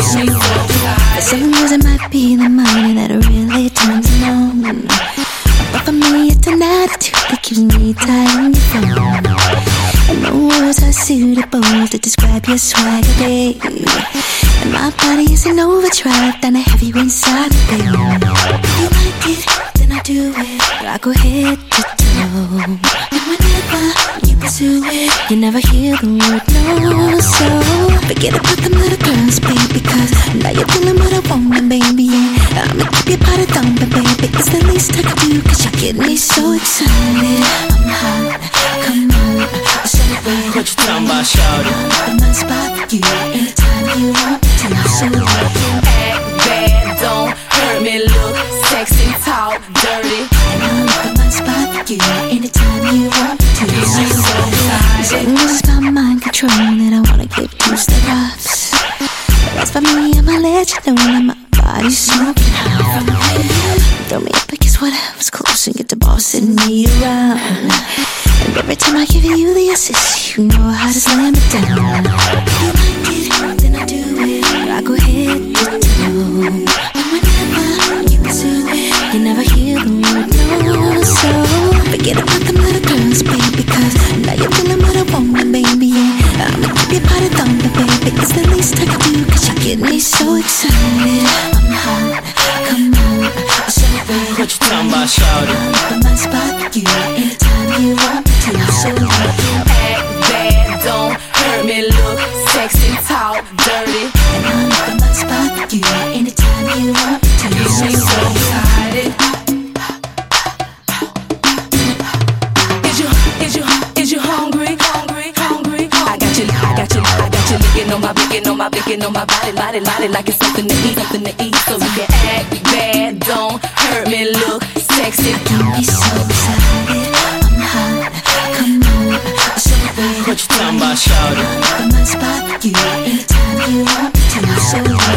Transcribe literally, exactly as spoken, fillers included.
me so excited. For some years it might be the money that really turns me on, but for me it's an attitude that keeps me tight on your phone. And no words are suitable to describe your swagger, babe. And my body is an overdrive, then I have you inside of it. If you like it, then I do it. I go head to toe. And whenever you pursue it, you never hear the word no. So forget about them little girls, baby, cause now you're feeling what I want, baby. Yeah, I'ma keep your body thumping, baby. It's the least I can do, cause you get me so excited. I'm hot, come on, I'll celebrate. What you talking about, shawty? I'm on spot for you, anytime you want to. So you can act bad, don't hurt me, look sexy, talk dirty. And I'll on spot for you, anytime you want to. Get me so excited. It's about mind control that I wanna give you the roughs. That's for me, I'ma let you know that my body's smoking hot. Throw me up against whatever's close and get the bossing me around. And every time I give you the assist, you know how to slam it down. If you like it, then I do it. I go head to toe. And whenever you pursue it, you never hear the word no. So forget about them little girls, baby, cause now you're feeling what I want, baby. Yeah, I'ma keep your body thumping, baby. It's the least I can do, cause you get me so excited. I'm hot, come on, I'll celebrate. What you talking about, shawty? I'm on spot for you, anytime you want to. So you can act bad, don't hurt me, look sexy, talk dirty. And I'm on spot for you, anytime you want to. Get me so excited. Is you, is you, is you hungry, hungry, hungry? I got you, I got you, I got you licking on my, licking on my, licking on my body, body, body, like it's something to eat, something to eat. So you can act bad, don't hurt me, look sexy. Get me so excited. I'm hot, come on, I'll celebrate. What you talking about, shawty? I'm on spot for you, anytime you want to. So you